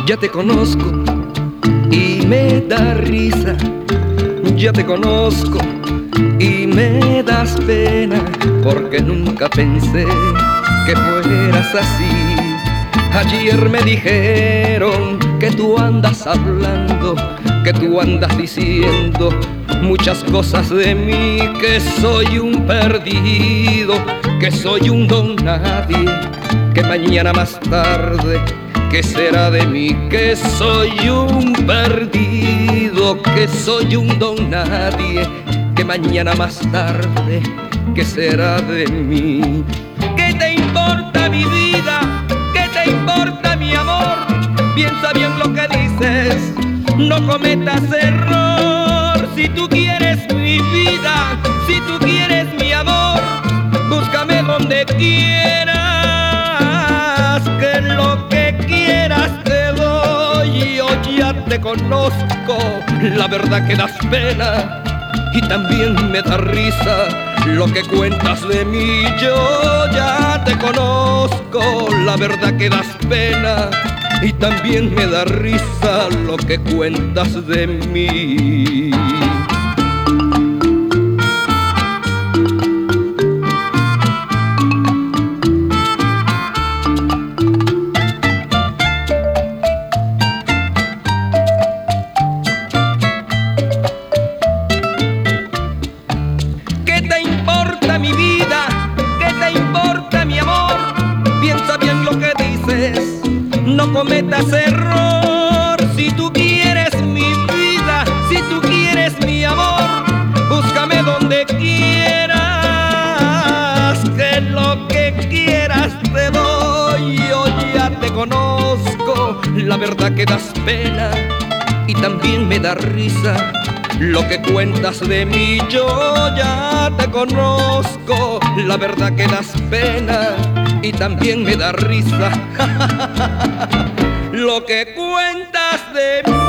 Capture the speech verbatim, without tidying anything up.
Ya te conozco y me da risa. Ya te conozco y me das pena, porque nunca pensé que fueras así. Ayer me dijeron que tú andas hablando, que tú andas diciendo muchas cosas de mí, que soy un perdido, que soy un don nadie, que mañana más tarde, ¿qué será de mí? Que soy un perdido, que soy un don nadie, que mañana más tarde, ¿qué será de mí? ¿Qué te importa mi vida? ¿Qué te importa mi amor? Piensa bien lo que dices, no cometas error. Si tú quieres mi vida, si tú quieres mi amor, búscame donde quieras, que lo que quieras te doy. Yo ya te conozco, la verdad que das pena y también me da risa lo que cuentas de mí. Yo ya te conozco, la verdad que das pena y también me da risa lo que cuentas de mí. ¿Qué te importa mi vida? ¿Qué te importa mi amor? Piensa bien lo que dices, no cometas error. Si tú quieres mi vida, si tú quieres mi amor, búscame donde quieras, que lo que quieras te doy. Yo ya te conozco, la verdad que das pena y también me da risa lo que cuentas de mí. Yo ya te conozco, la verdad que das pena y también me da risa lo que cuentas de mí.